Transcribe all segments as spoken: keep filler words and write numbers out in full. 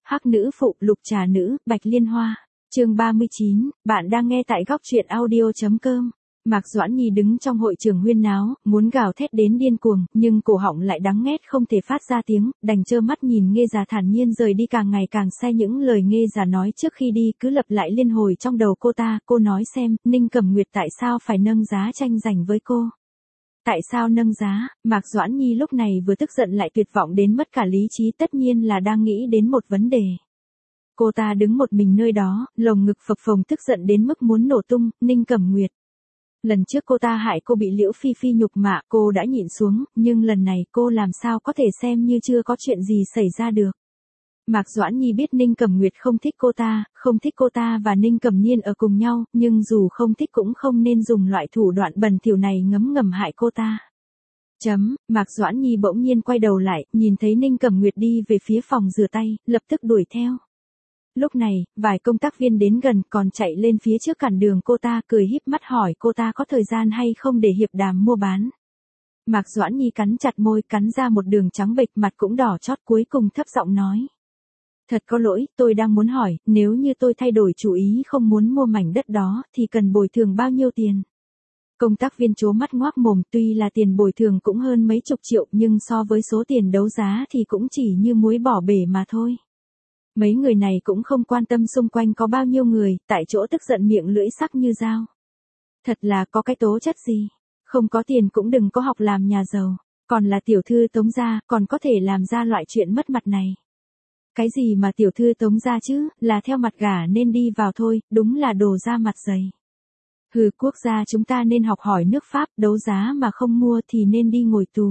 Hắc nữ phụ, lục trà nữ, bạch liên hoa. Chương ba mươi chín, bạn đang nghe tại góc truyện audio chấm com. Mạc Doãn Nhi đứng trong hội trường huyên náo, muốn gào thét đến điên cuồng, nhưng cổ họng lại đắng nghét không thể phát ra tiếng, đành trơ mắt nhìn Nghê Già thản nhiên rời đi, càng ngày càng say những lời Nghê Già nói trước khi đi cứ lặp lại liên hồi trong đầu cô ta. Cô nói xem, Ninh Cẩm Nguyệt tại sao phải nâng giá tranh giành với cô? Tại sao nâng giá? Mạc Doãn Nhi lúc này vừa tức giận lại tuyệt vọng đến mất cả lý trí, tất nhiên là đang nghĩ đến một vấn đề. Cô ta đứng một mình nơi đó, lồng ngực phập phồng tức giận đến mức muốn nổ tung. Ninh Cẩm Nguyệt. Lần trước cô ta hại cô bị Liễu Phi Phi nhục mạ, cô đã nhịn xuống, nhưng lần này cô làm sao có thể xem như chưa có chuyện gì xảy ra được. Mạc Doãn Nhi biết Ninh Cẩm Nguyệt không thích cô ta, không thích cô ta và Ninh Cẩm Niên ở cùng nhau, nhưng dù không thích cũng không nên dùng loại thủ đoạn bẩn thỉu này ngấm ngầm hại cô ta. Chấm, Mạc Doãn Nhi bỗng nhiên quay đầu lại, nhìn thấy Ninh Cẩm Nguyệt đi về phía phòng rửa tay, lập tức đuổi theo. Lúc này, vài công tác viên đến gần còn chạy lên phía trước cản đường cô ta, cười híp mắt hỏi cô ta có thời gian hay không để hiệp đàm mua bán. Mạc Doãn Nhi cắn chặt môi, cắn ra một đường trắng bệch, mặt cũng đỏ chót, cuối cùng thấp giọng nói. Thật có lỗi, tôi đang muốn hỏi, nếu như tôi thay đổi chủ ý không muốn mua mảnh đất đó, thì cần bồi thường bao nhiêu tiền? Công tác viên trố mắt ngoác mồm, tuy là tiền bồi thường cũng hơn mấy chục triệu, nhưng so với số tiền đấu giá thì cũng chỉ như muối bỏ bể mà thôi. Mấy người này cũng không quan tâm xung quanh có bao nhiêu người, tại chỗ tức giận miệng lưỡi sắc như dao. Thật là có cái tố chất gì, không có tiền cũng đừng có học làm nhà giàu, còn là tiểu thư Tống gia, còn có thể làm ra loại chuyện mất mặt này. Cái gì mà tiểu thư Tống gia chứ, là theo mặt gả nên đi vào thôi, đúng là đồ ra mặt dày. Hừ, quốc gia chúng ta nên học hỏi nước Pháp, đấu giá mà không mua thì nên đi ngồi tù.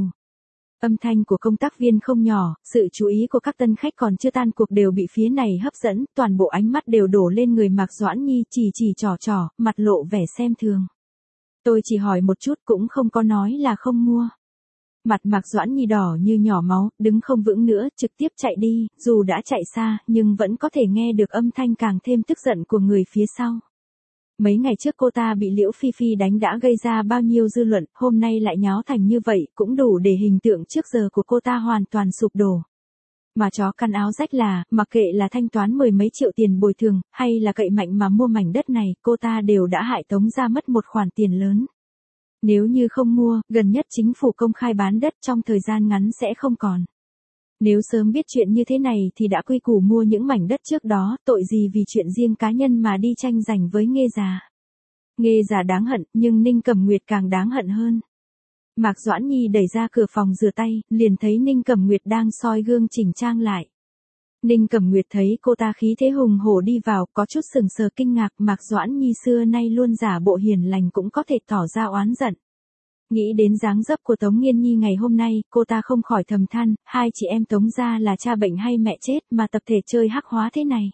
Âm thanh của công tác viên không nhỏ, sự chú ý của các tân khách còn chưa tan cuộc đều bị phía này hấp dẫn, toàn bộ ánh mắt đều đổ lên người Mạc Doãn Nhi, chỉ chỉ trò trò, mặt lộ vẻ xem thường. Tôi chỉ hỏi một chút cũng không có nói là không mua. Mặt Mạc Doãn Nhi đỏ như nhỏ máu, đứng không vững nữa, trực tiếp chạy đi, dù đã chạy xa, nhưng vẫn có thể nghe được âm thanh càng thêm tức giận của người phía sau. Mấy ngày trước cô ta bị Liễu Phi Phi đánh đã gây ra bao nhiêu dư luận, hôm nay lại nháo thành như vậy, cũng đủ để hình tượng trước giờ của cô ta hoàn toàn sụp đổ. Mà chó căn áo rách là, mặc kệ là thanh toán mười mấy triệu tiền bồi thường, hay là cậy mạnh mà mua mảnh đất này, cô ta đều đã hại Tống gia mất một khoản tiền lớn. Nếu như không mua, gần nhất chính phủ công khai bán đất trong thời gian ngắn sẽ không còn. Nếu sớm biết chuyện như thế này thì đã quy củ mua những mảnh đất trước đó, tội gì vì chuyện riêng cá nhân mà đi tranh giành với Nghê Già. Nghê Già đáng hận, nhưng Ninh Cẩm Nguyệt càng đáng hận hơn. Mạc Doãn Nhi đẩy ra cửa phòng rửa tay, liền thấy Ninh Cẩm Nguyệt đang soi gương chỉnh trang lại. Ninh Cẩm Nguyệt thấy cô ta khí thế hùng hổ đi vào, có chút sừng sờ kinh ngạc, Mạc Doãn Nhi xưa nay luôn giả bộ hiền lành cũng có thể tỏ ra oán giận. Nghĩ đến dáng dấp của Tống Nghiên Nhi ngày hôm nay, cô ta không khỏi thầm than, hai chị em Tống gia là cha bệnh hay mẹ chết mà tập thể chơi hắc hóa thế này.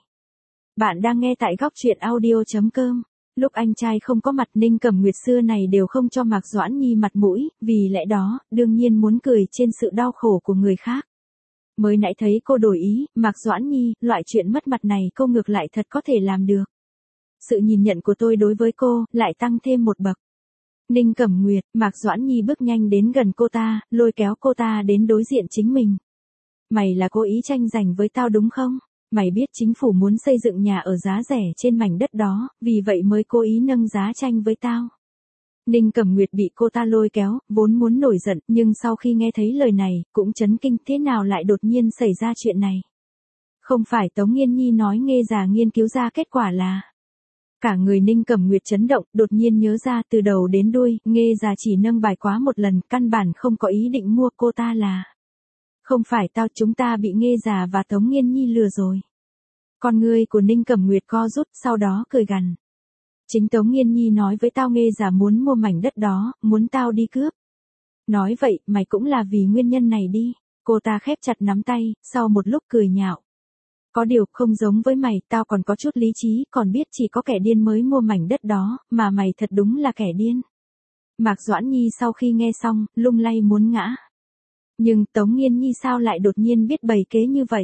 Bạn đang nghe tại góc truyện audio chấm com. Lúc anh trai không có mặt, Ninh Cẩm Nguyệt xưa này đều không cho Mạc Doãn Nhi mặt mũi, vì lẽ đó, đương nhiên muốn cười trên sự đau khổ của người khác. Mới nãy thấy cô đổi ý, Mạc Doãn Nhi, loại chuyện mất mặt này cô ngược lại thật có thể làm được. Sự nhìn nhận của tôi đối với cô, lại tăng thêm một bậc. Ninh Cẩm Nguyệt, Mạc Doãn Nhi bước nhanh đến gần cô ta, lôi kéo cô ta đến đối diện chính mình. Mày là cố ý tranh giành với tao đúng không? Mày biết chính phủ muốn xây dựng nhà ở giá rẻ trên mảnh đất đó, vì vậy mới cố ý nâng giá tranh với tao. Ninh Cẩm Nguyệt bị cô ta lôi kéo, vốn muốn nổi giận, nhưng sau khi nghe thấy lời này, cũng chấn kinh, thế nào lại đột nhiên xảy ra chuyện này? Không phải Tống Nghiên Nhi nói Nghê Già nghiên cứu ra kết quả là... Cả người Ninh Cẩm Nguyệt chấn động, đột nhiên nhớ ra từ đầu đến đuôi, Nghê Già chỉ nâng bài quá một lần, căn bản không có ý định mua, cô ta là... Không phải tao, chúng ta bị Nghê Già và Tống Nghiên Nhi lừa rồi. Con ngươi của Ninh Cẩm Nguyệt co rút, sau đó cười gằn. Chính Tống Nghiên Nhi nói với tao Nghê Già muốn mua mảnh đất đó, muốn tao đi cướp. Nói vậy, mày cũng là vì nguyên nhân này đi. Cô ta khép chặt nắm tay, sau một lúc cười nhạo. Có điều không giống với mày, tao còn có chút lý trí, còn biết chỉ có kẻ điên mới mua mảnh đất đó, mà mày thật đúng là kẻ điên. Mạc Doãn Nhi sau khi nghe xong, lung lay muốn ngã. Nhưng Tống Nghiên Nhi sao lại đột nhiên biết bày kế như vậy?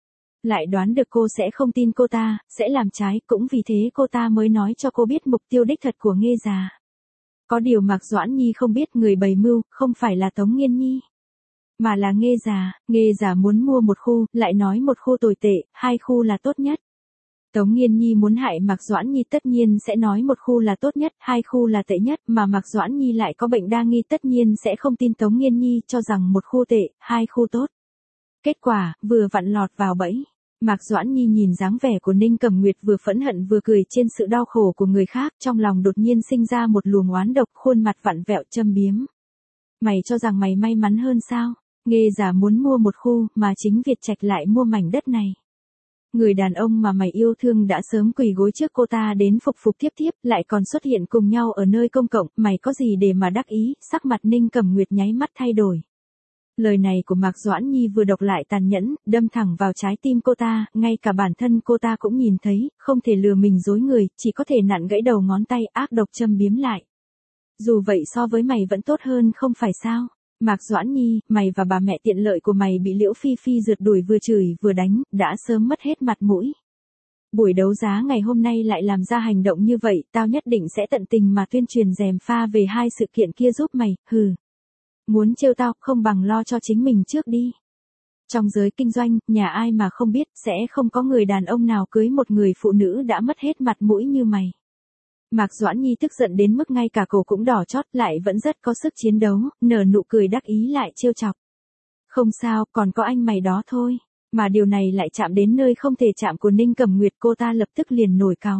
Lại đoán được cô sẽ không tin cô ta, sẽ làm trái, cũng vì thế cô ta mới nói cho cô biết mục tiêu đích thật của Nghê Già. Có điều Mạc Doãn Nhi không biết người bày mưu, không phải là Tống Nghiên Nhi. mà là Nghê già, Nghê già muốn mua một khu, lại nói một khu tồi tệ, hai khu là tốt nhất. Tống Nghiên Nhi muốn hại Mạc Doãn Nhi tất nhiên sẽ nói một khu là tốt nhất, hai khu là tệ nhất, mà Mạc Doãn Nhi lại có bệnh đa nghi tất nhiên sẽ không tin Tống Nghiên Nhi cho rằng một khu tệ, hai khu tốt. Kết quả, vừa vặn lọt vào bẫy. Mạc Doãn Nhi nhìn dáng vẻ của Ninh Cẩm Nguyệt vừa phẫn hận vừa cười trên sự đau khổ của người khác, trong lòng đột nhiên sinh ra một luồng oán độc, khuôn mặt vặn vẹo châm biếm. Mày cho rằng mày may mắn hơn sao? Nghê già muốn mua một khu, mà chính Việt Trạch lại mua mảnh đất này. Người đàn ông mà mày yêu thương đã sớm quỳ gối trước cô ta đến phục phục tiếp tiếp, lại còn xuất hiện cùng nhau ở nơi công cộng, mày có gì để mà đắc ý? Sắc mặt Ninh Cẩm Nguyệt nháy mắt thay đổi. Lời này của Mạc Doãn Nhi vừa độc lại tàn nhẫn, đâm thẳng vào trái tim cô ta, ngay cả bản thân cô ta cũng nhìn thấy, không thể lừa mình dối người, chỉ có thể nặn gãy đầu ngón tay ác độc châm biếm lại. Dù vậy so với mày vẫn tốt hơn không phải sao? Mạc Doãn Nhi, mày và bà mẹ tiện lợi của mày bị Liễu Phi Phi rượt đuổi vừa chửi vừa đánh, đã sớm mất hết mặt mũi. Buổi đấu giá ngày hôm nay lại làm ra hành động như vậy, tao nhất định sẽ tận tình mà tuyên truyền gièm pha về hai sự kiện kia giúp mày, hừ. Muốn trêu tao, không bằng lo cho chính mình trước đi. Trong giới kinh doanh, nhà ai mà không biết, sẽ không có người đàn ông nào cưới một người phụ nữ đã mất hết mặt mũi như mày. Mạc Doãn Nhi tức giận đến mức ngay cả cổ cũng đỏ chót, lại vẫn rất có sức chiến đấu, nở nụ cười đắc ý lại trêu chọc. Không sao, còn có anh mày đó thôi. Mà điều này lại chạm đến nơi không thể chạm của Ninh Cẩm Nguyệt, cô ta lập tức liền nổi cáu.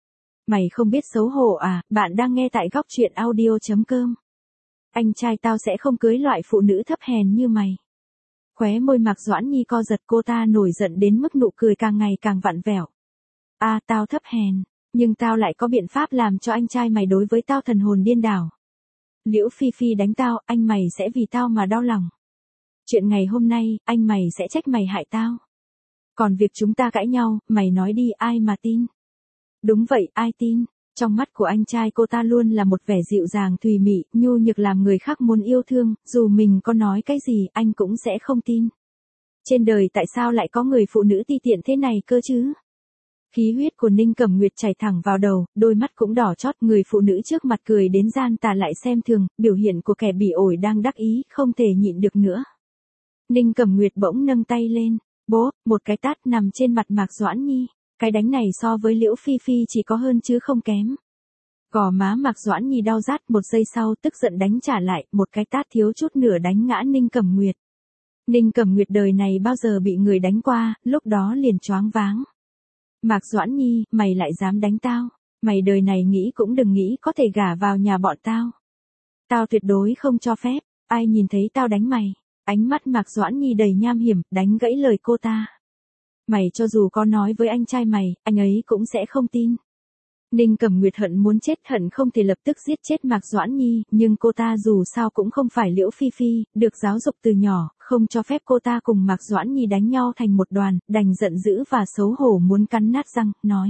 Mày không biết xấu hổ à? Bạn đang nghe tại góc truyện audio chấm com. Anh trai tao sẽ không cưới loại phụ nữ thấp hèn như mày. Khóe môi Mạc Doãn Nhi co giật, cô ta nổi giận đến mức nụ cười càng ngày càng vặn vẹo. À, tao thấp hèn, nhưng tao lại có biện pháp làm cho anh trai mày đối với tao thần hồn điên đảo. Liễu Phi Phi đánh tao, anh mày sẽ vì tao mà đau lòng. Chuyện ngày hôm nay, anh mày sẽ trách mày hại tao. Còn việc chúng ta cãi nhau, mày nói đi, ai mà tin? Đúng vậy, ai tin? Trong mắt của anh trai cô ta luôn là một vẻ dịu dàng thùy mị, nhu nhược làm người khác muốn yêu thương, dù mình có nói cái gì anh cũng sẽ không tin. Trên đời tại sao lại có người phụ nữ ti tiện thế này cơ chứ? Khí huyết của Ninh Cẩm Nguyệt chảy thẳng vào đầu, đôi mắt cũng đỏ chót, người phụ nữ trước mặt cười đến gian tà lại xem thường, biểu hiện của kẻ bị ổi đang đắc ý, không thể nhịn được nữa. Ninh Cẩm Nguyệt bỗng nâng tay lên, bố, một cái tát nằm trên mặt Mạc Doãn Nhi. Cái đánh này so với Liễu Phi Phi chỉ có hơn chứ không kém. Gò má Mạc Doãn Nhi đau rát, một giây sau tức giận đánh trả lại, một cái tát thiếu chút nửa đánh ngã Ninh Cẩm Nguyệt. Ninh Cẩm Nguyệt đời này bao giờ bị người đánh qua, lúc đó liền choáng váng. Mạc Doãn Nhi, mày lại dám đánh tao, mày đời này nghĩ cũng đừng nghĩ có thể gả vào nhà bọn tao. Tao tuyệt đối không cho phép, ai nhìn thấy tao đánh mày. Ánh mắt Mạc Doãn Nhi đầy nham hiểm, đánh gãy lời cô ta. Mày cho dù có nói với anh trai mày, anh ấy cũng sẽ không tin. Ninh Cẩm Nguyệt hận muốn chết, hận không thể lập tức giết chết Mạc Doãn Nhi, nhưng cô ta dù sao cũng không phải Liễu Phi Phi, được giáo dục từ nhỏ, không cho phép cô ta cùng Mạc Doãn Nhi đánh nhau thành một đoàn, đành giận dữ và xấu hổ muốn cắn nát răng, nói.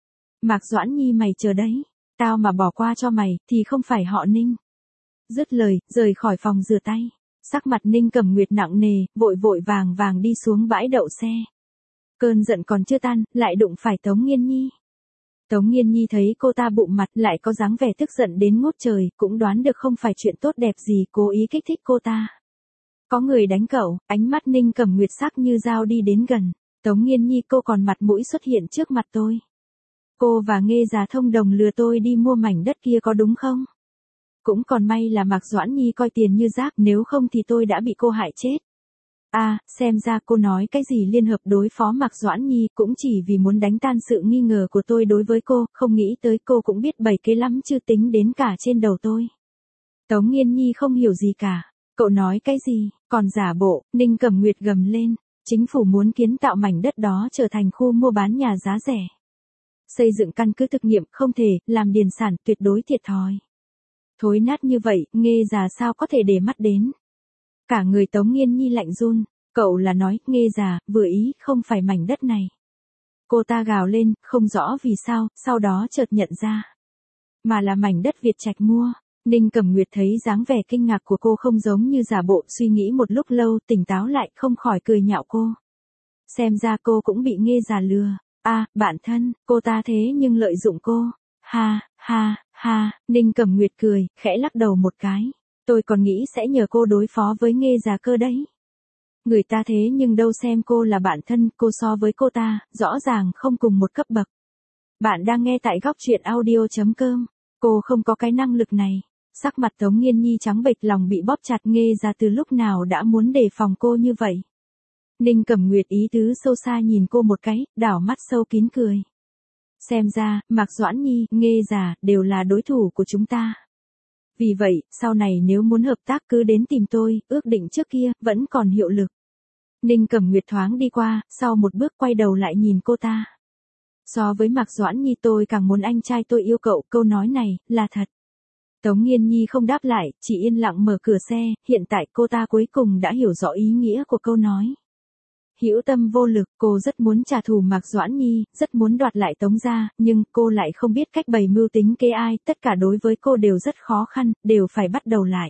Mạc Doãn Nhi mày chờ đấy, tao mà bỏ qua cho mày, thì không phải họ Ninh. Dứt lời, rời khỏi phòng rửa tay. Sắc mặt Ninh Cẩm Nguyệt nặng nề, vội vội vàng vàng đi xuống bãi đậu xe. Cơn giận còn chưa tan, lại đụng phải Tống Nghiên Nhi. Tống Nghiên Nhi thấy cô ta bụng mặt lại có dáng vẻ tức giận đến ngút trời, cũng đoán được không phải chuyện tốt đẹp gì, cố ý kích thích cô ta. Có người đánh cậu, ánh mắt Ninh Cẩm Nguyệt sắc như dao đi đến gần. Tống Nghiên Nhi, cô còn mặt mũi xuất hiện trước mặt tôi. Cô và Nghê già thông đồng lừa tôi đi mua mảnh đất kia có đúng không? Cũng còn may là Mạc Doãn Nhi coi tiền như rác, nếu không thì tôi đã bị cô hại chết. À, xem ra cô nói cái gì liên hợp đối phó Mạc Doãn Nhi cũng chỉ vì muốn đánh tan sự nghi ngờ của tôi đối với cô, không nghĩ tới cô cũng biết bày kế lắm chứ tính đến cả trên đầu tôi. Tống Nghiên Nhi không hiểu gì cả. Cậu nói cái gì, còn giả bộ, Ninh Cẩm Nguyệt gầm lên. Chính phủ muốn kiến tạo mảnh đất đó trở thành khu mua bán nhà giá rẻ. Xây dựng căn cứ thực nghiệm, không thể, làm điền sản, tuyệt đối thiệt thòi. Thối nát như vậy, Nghê già sao có thể để mắt đến. Cả người Tống Nghiên Nhi lạnh run, cậu là nói, Nghê già, vừa ý, không phải mảnh đất này. Cô ta gào lên, không rõ vì sao, sau đó chợt nhận ra. Mà là mảnh đất Việt Trạch mua. Ninh Cẩm Nguyệt thấy dáng vẻ kinh ngạc của cô không giống như giả bộ, suy nghĩ một lúc lâu, tỉnh táo lại, không khỏi cười nhạo cô. Xem ra cô cũng bị Nghê già lừa. À, bạn thân, cô ta thế nhưng lợi dụng cô. Ha, ha, ha, Ninh Cẩm Nguyệt cười, khẽ lắc đầu một cái. Tôi còn nghĩ sẽ nhờ cô đối phó với Nghê già cơ đấy. Người ta thế nhưng đâu xem cô là bạn thân, cô so với cô ta, rõ ràng không cùng một cấp bậc. Bạn đang nghe tại góc truyện audio.com. Cô không có cái năng lực này. Sắc mặt Tống Nghiên Nhi trắng bệch, lòng bị bóp chặt. Nghê già từ lúc nào đã muốn đề phòng cô như vậy. Ninh Cẩm Nguyệt ý tứ sâu xa nhìn cô một cái, đảo mắt sâu kín cười. Xem ra, Mạc Doãn Nhi, Nghê già, đều là đối thủ của chúng ta. Vì vậy, sau này nếu muốn hợp tác cứ đến tìm tôi, ước định trước kia, vẫn còn hiệu lực. Ninh Cẩm Nguyệt thoáng đi qua, sau một bước quay đầu lại nhìn cô ta. So với Mạc Doãn Nhi tôi càng muốn anh trai tôi yêu cậu, câu nói này, là thật. Tống Nghiên Nhi không đáp lại, chỉ yên lặng mở cửa xe, hiện tại cô ta cuối cùng đã hiểu rõ ý nghĩa của câu nói. Hữu tâm vô lực, cô rất muốn trả thù Mạc Doãn Nhi, rất muốn đoạt lại Tống gia, nhưng cô lại không biết cách bày mưu tính kế ai, tất cả đối với cô đều rất khó khăn, đều phải bắt đầu lại.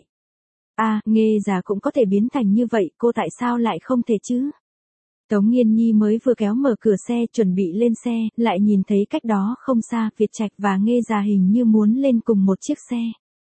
À, Nghê già cũng có thể biến thành như vậy, cô tại sao lại không thể chứ? Tống Nghiên Nhi mới vừa kéo mở cửa xe chuẩn bị lên xe, lại nhìn thấy cách đó không xa, Việt Trạch và Nghê già hình như muốn lên cùng một chiếc xe.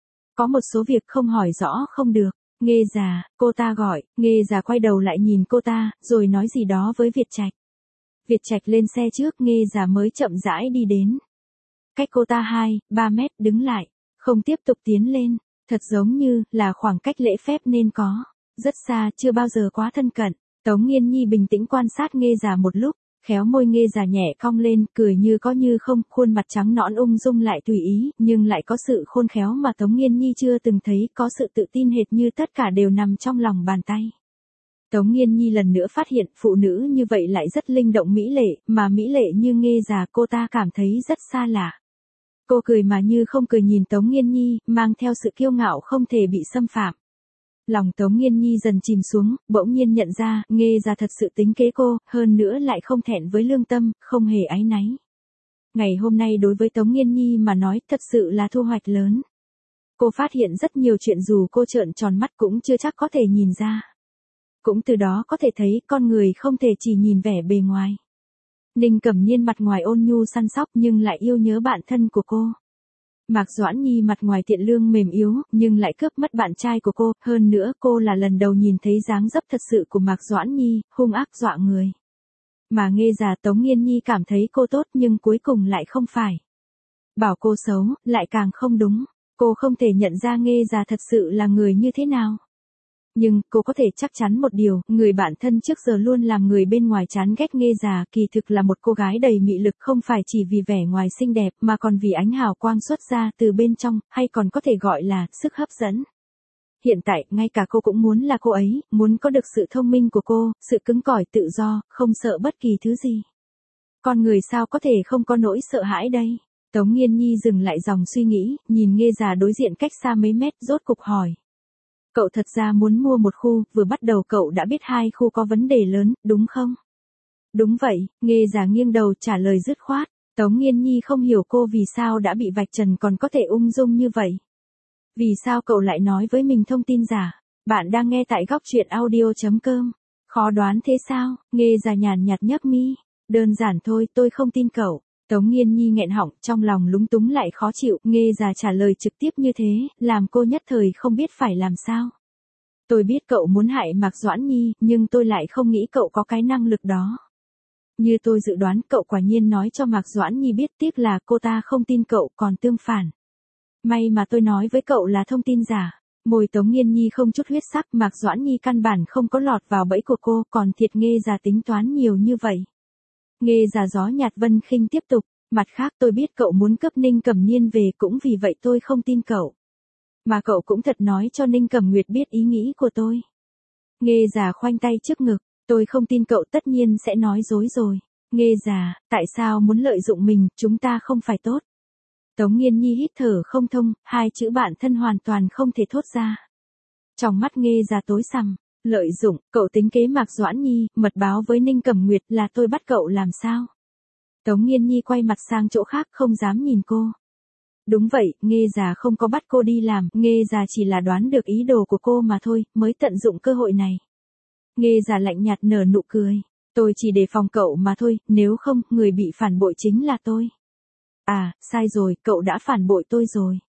Có một số việc không hỏi rõ không được. Nghê già, cô ta gọi. Nghê già quay đầu lại nhìn cô ta, rồi nói gì đó với Việt Trạch. Việt Trạch lên xe trước, Nghê già mới chậm rãi đi đến. Cách cô ta hai, ba mét đứng lại, không tiếp tục tiến lên, thật giống như là khoảng cách lễ phép nên có. Rất xa, chưa bao giờ quá thân cận. Tống Nghiên Nhi bình tĩnh quan sát Nghê già một lúc, khéo môi Nghê già nhẹ cong lên, cười như có như không, khuôn mặt trắng nõn ung dung lại tùy ý, nhưng lại có sự khôn khéo mà Tống Nghiên Nhi chưa từng thấy, có sự tự tin hệt như tất cả đều nằm trong lòng bàn tay. Tống Nghiên Nhi lần nữa phát hiện phụ nữ như vậy lại rất linh động mỹ lệ, mà mỹ lệ như Nghê già cô ta cảm thấy rất xa lạ. Cô cười mà như không cười nhìn Tống Nghiên Nhi, mang theo sự kiêu ngạo không thể bị xâm phạm. Lòng Tống Nghiên Nhi dần chìm xuống, bỗng nhiên nhận ra, Nghê già thật sự tính kế cô, hơn nữa lại không thẹn với lương tâm, không hề áy náy. Ngày hôm nay đối với Tống Nghiên Nhi mà nói thật sự là thu hoạch lớn. Cô phát hiện rất nhiều chuyện dù cô trợn tròn mắt cũng chưa chắc có thể nhìn ra. Cũng từ đó có thể thấy con người không thể chỉ nhìn vẻ bề ngoài. Ninh Cẩm Niên mặt ngoài ôn nhu săn sóc nhưng lại yêu nhớ bạn thân của cô. Mạc Doãn Nhi mặt ngoài thiện lương mềm yếu, nhưng lại cướp mất bạn trai của cô, hơn nữa cô là lần đầu nhìn thấy dáng dấp thật sự của Mạc Doãn Nhi, hung ác dọa người. Mà Nghê già Tống Nghiên Nhi cảm thấy cô tốt nhưng cuối cùng lại không phải. Bảo cô xấu, lại càng không đúng, cô không thể nhận ra Nghê già thật sự là người như thế nào. Nhưng, cô có thể chắc chắn một điều, người bạn thân trước giờ luôn làm người bên ngoài chán ghét Nghê già, kỳ thực là một cô gái đầy mị lực, không phải chỉ vì vẻ ngoài xinh đẹp, mà còn vì ánh hào quang xuất ra từ bên trong, hay còn có thể gọi là sức hấp dẫn. Hiện tại, ngay cả cô cũng muốn là cô ấy, muốn có được sự thông minh của cô, sự cứng cỏi tự do, không sợ bất kỳ thứ gì. Con người sao có thể không có nỗi sợ hãi đây? Tống Nghiên Nhi dừng lại dòng suy nghĩ, nhìn Nghê già đối diện cách xa mấy mét, rốt cục hỏi. Cậu thật ra muốn mua một khu, vừa bắt đầu cậu đã biết hai khu có vấn đề lớn, đúng không? Đúng vậy, Nghê già nghiêng đầu trả lời dứt khoát. Tống Nghiên Nhi không hiểu cô vì sao đã bị vạch trần còn có thể ung dung như vậy. Vì sao cậu lại nói với mình thông tin giả? Bạn đang nghe tại góc truyện audio.com. Khó đoán thế sao? Nghê già nhàn nhạt nhấc mi. Đơn giản thôi, tôi không tin cậu. Tống Nghiên Nhi nghẹn họng, trong lòng lúng túng lại khó chịu, Nghê già trả lời trực tiếp như thế, làm cô nhất thời không biết phải làm sao. Tôi biết cậu muốn hại Mạc Doãn Nhi, nhưng tôi lại không nghĩ cậu có cái năng lực đó. Như tôi dự đoán, cậu quả nhiên nói cho Mạc Doãn Nhi biết, tiếc là cô ta không tin cậu, còn tương phản. May mà tôi nói với cậu là thông tin giả. Môi Tống Nghiên Nhi không chút huyết sắc, Mạc Doãn Nhi căn bản không có lọt vào bẫy của cô, còn thiệt Nghê già tính toán nhiều như vậy. Nghê già gió nhạt vân khinh tiếp tục, mặt khác tôi biết cậu muốn cướp Ninh Cẩm Niên về, cũng vì vậy tôi không tin cậu. Mà cậu cũng thật nói cho Ninh Cẩm Nguyệt biết ý nghĩ của tôi. Nghê già khoanh tay trước ngực, tôi không tin cậu tất nhiên sẽ nói dối rồi. Nghê già, tại sao muốn lợi dụng mình, chúng ta không phải tốt. Tống Nghiên Nhi hít thở không thông, hai chữ bạn thân hoàn toàn không thể thốt ra. Trong mắt Nghê già tối sầm, lợi dụng, cậu tính kế Mạc Doãn Nhi, mật báo với Ninh Cẩm Nguyệt là tôi bắt cậu làm sao? Tống Nghiên Nhi quay mặt sang chỗ khác không dám nhìn cô. Đúng vậy, Nghê già không có bắt cô đi làm, Nghê già chỉ là đoán được ý đồ của cô mà thôi, mới tận dụng cơ hội này. Nghê già lạnh nhạt nở nụ cười. Tôi chỉ đề phòng cậu mà thôi, nếu không, người bị phản bội chính là tôi. À, sai rồi, cậu đã phản bội tôi rồi.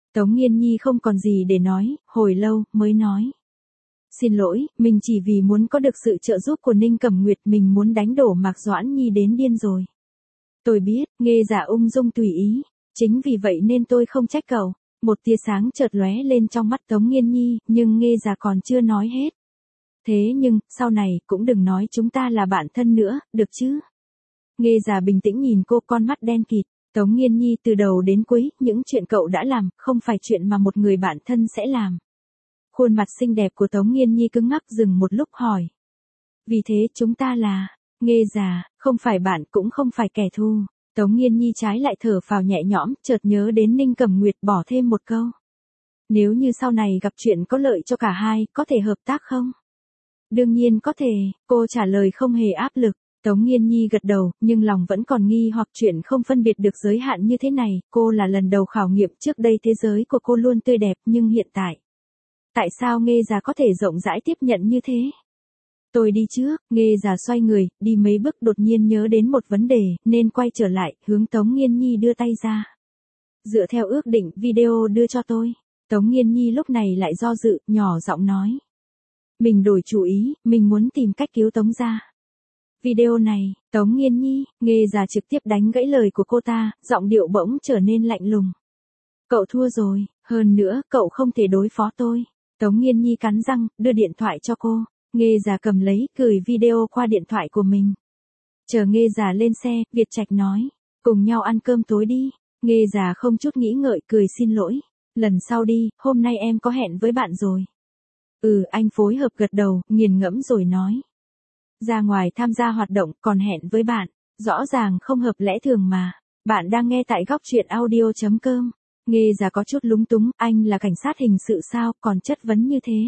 Tống Nghiên Nhi không còn gì để nói, hồi lâu, mới nói. Xin lỗi, mình chỉ vì muốn có được sự trợ giúp của Ninh Cẩm Nguyệt mình muốn đánh đổ Mạc Doãn Nhi đến điên rồi. Tôi biết, Nghê Giả ung dung tùy ý, chính vì vậy nên tôi không trách cậu. Một tia sáng chợt lóe lên trong mắt Tống Nghiên Nhi, nhưng Nghê Giả còn chưa nói hết. Thế nhưng, sau này, cũng đừng nói chúng ta là bạn thân nữa, được chứ? Nghê Giả bình tĩnh nhìn cô, con mắt đen kịt. Tống Nghiên Nhi từ đầu đến cuối, những chuyện cậu đã làm, không phải chuyện mà một người bạn thân sẽ làm. Khuôn mặt xinh đẹp của Tống Nghiên Nhi cứng ngắc dừng một lúc hỏi. Vì thế chúng ta là, Nghê Giả, không phải bạn cũng không phải kẻ thù. Tống Nghiên Nhi trái lại thở phào nhẹ nhõm, chợt nhớ đến Ninh Cẩm Nguyệt bỏ thêm một câu. Nếu như sau này gặp chuyện có lợi cho cả hai, có thể hợp tác không? Đương nhiên có thể, cô trả lời không hề áp lực. Tống Nghiên Nhi gật đầu, nhưng lòng vẫn còn nghi hoặc chuyện không phân biệt được giới hạn như thế này, cô là lần đầu khảo nghiệm trước đây thế giới của cô luôn tươi đẹp nhưng hiện tại. Tại sao Nghê Giả có thể rộng rãi tiếp nhận như thế? Tôi đi trước, Nghê Giả xoay người, đi mấy bước đột nhiên nhớ đến một vấn đề, nên quay trở lại, hướng Tống Nghiên Nhi đưa tay ra. Dựa theo ước định, video đưa cho tôi. Tống Nghiên Nhi lúc này lại do dự, nhỏ giọng nói. Mình đổi chủ ý, mình muốn tìm cách cứu Tống gia. Video này, Tống Nghiên Nhi, Nghê Giả trực tiếp đánh gãy lời của cô ta, giọng điệu bỗng trở nên lạnh lùng. Cậu thua rồi, hơn nữa, cậu không thể đối phó tôi. Tống Nghiên Nhi cắn răng, đưa điện thoại cho cô. Nghê Giả cầm lấy, gửi video qua điện thoại của mình. Chờ Nghê Giả lên xe, Việt Trạch nói. Cùng nhau ăn cơm tối đi. Nghê Giả không chút nghĩ ngợi, cười xin lỗi. Lần sau đi, hôm nay em có hẹn với bạn rồi. Ừ, anh phối hợp gật đầu, nghiền ngẫm rồi nói. Ra ngoài tham gia hoạt động, còn hẹn với bạn. Rõ ràng không hợp lẽ thường mà. Bạn đang nghe tại góc truyện audio chấm com. Nghê Giả có chút lúng túng, anh là cảnh sát hình sự sao, còn chất vấn như thế.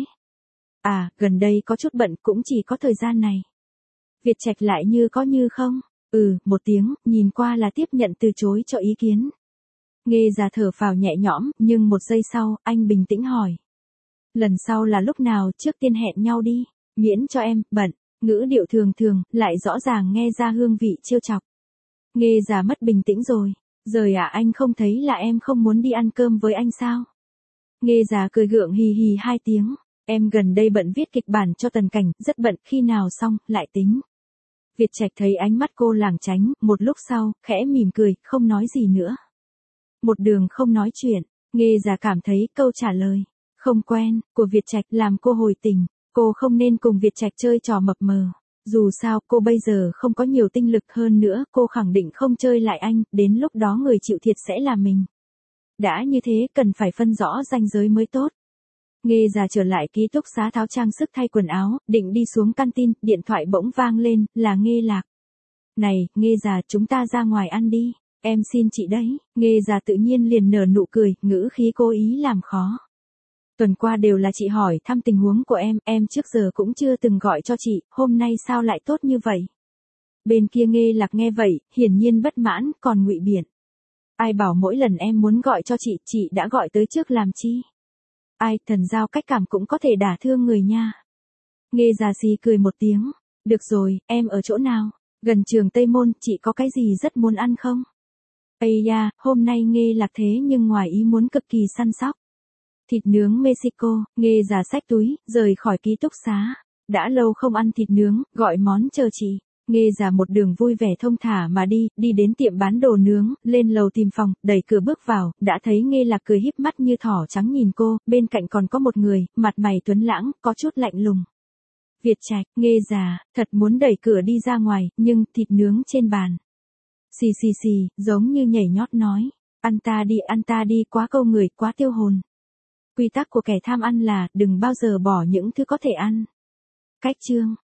À, gần đây có chút bận, cũng chỉ có thời gian này. Việt Trạch lại như có như không. Ừ, một tiếng, nhìn qua là tiếp nhận từ chối cho ý kiến. Nghê Giả thở phào nhẹ nhõm, nhưng một giây sau, anh bình tĩnh hỏi. Lần sau là lúc nào, trước tiên hẹn nhau đi, miễn cho em, bận, ngữ điệu thường thường, lại rõ ràng nghe ra hương vị trêu chọc. Nghê Giả mất bình tĩnh rồi. Rời à, anh không thấy là em không muốn đi ăn cơm với anh sao? Nghê Giả cười gượng hì hì hai tiếng. Em gần đây bận viết kịch bản cho Tần Cảnh, rất bận, khi nào xong, lại tính. Việt Trạch thấy ánh mắt cô lảng tránh, một lúc sau, khẽ mỉm cười, không nói gì nữa. Một đường không nói chuyện, Nghê Giả cảm thấy câu trả lời, không quen, của Việt Trạch làm cô hồi tình. Cô không nên cùng Việt Trạch chơi trò mập mờ. Dù sao, cô bây giờ không có nhiều tinh lực hơn nữa, cô khẳng định không chơi lại anh, đến lúc đó người chịu thiệt sẽ là mình. Đã như thế, cần phải phân rõ ranh giới mới tốt. Nghê Giả trở lại ký túc xá tháo trang sức thay quần áo, định đi xuống canteen, điện thoại bỗng vang lên, là Nghê Lạc. Này, Nghê Giả, chúng ta ra ngoài ăn đi, em xin chị đấy. Nghê Giả tự nhiên liền nở nụ cười, ngữ khí cố ý làm khó. Tuần qua đều là chị hỏi thăm tình huống của em, em trước giờ cũng chưa từng gọi cho chị, hôm nay sao lại tốt như vậy? Bên kia Nghê Lạc nghe vậy, hiển nhiên bất mãn, còn ngụy biện. Ai bảo mỗi lần em muốn gọi cho chị, chị đã gọi tới trước làm chi? Ai, thần giao cách cảm cũng có thể đả thương người nha. Nghê Giả xì cười một tiếng. Được rồi, em ở chỗ nào? Gần trường Tây Môn, chị có cái gì rất muốn ăn không? Ây da, hôm nay Nghê Lạc thế nhưng ngoài ý muốn cực kỳ săn sóc. Thịt nướng Mexico. Nghê Giả xách túi, rời khỏi ký túc xá. Đã lâu không ăn thịt nướng, gọi món chờ chị. Nghê Giả một đường vui vẻ thông thả mà đi, đi đến tiệm bán đồ nướng, lên lầu tìm phòng, đẩy cửa bước vào, đã thấy Nghê Lạc cười híp mắt như thỏ trắng nhìn cô, bên cạnh còn có một người, mặt mày tuấn lãng, có chút lạnh lùng. Việt Trạch, Nghê Giả, thật muốn đẩy cửa đi ra ngoài, nhưng thịt nướng trên bàn. Xì xì xì, giống như nhảy nhót nói, ăn ta đi, ăn ta đi, quá câu người, quá tiêu hồn. Quy tắc của kẻ tham ăn là, đừng bao giờ bỏ những thứ có thể ăn. Cách chương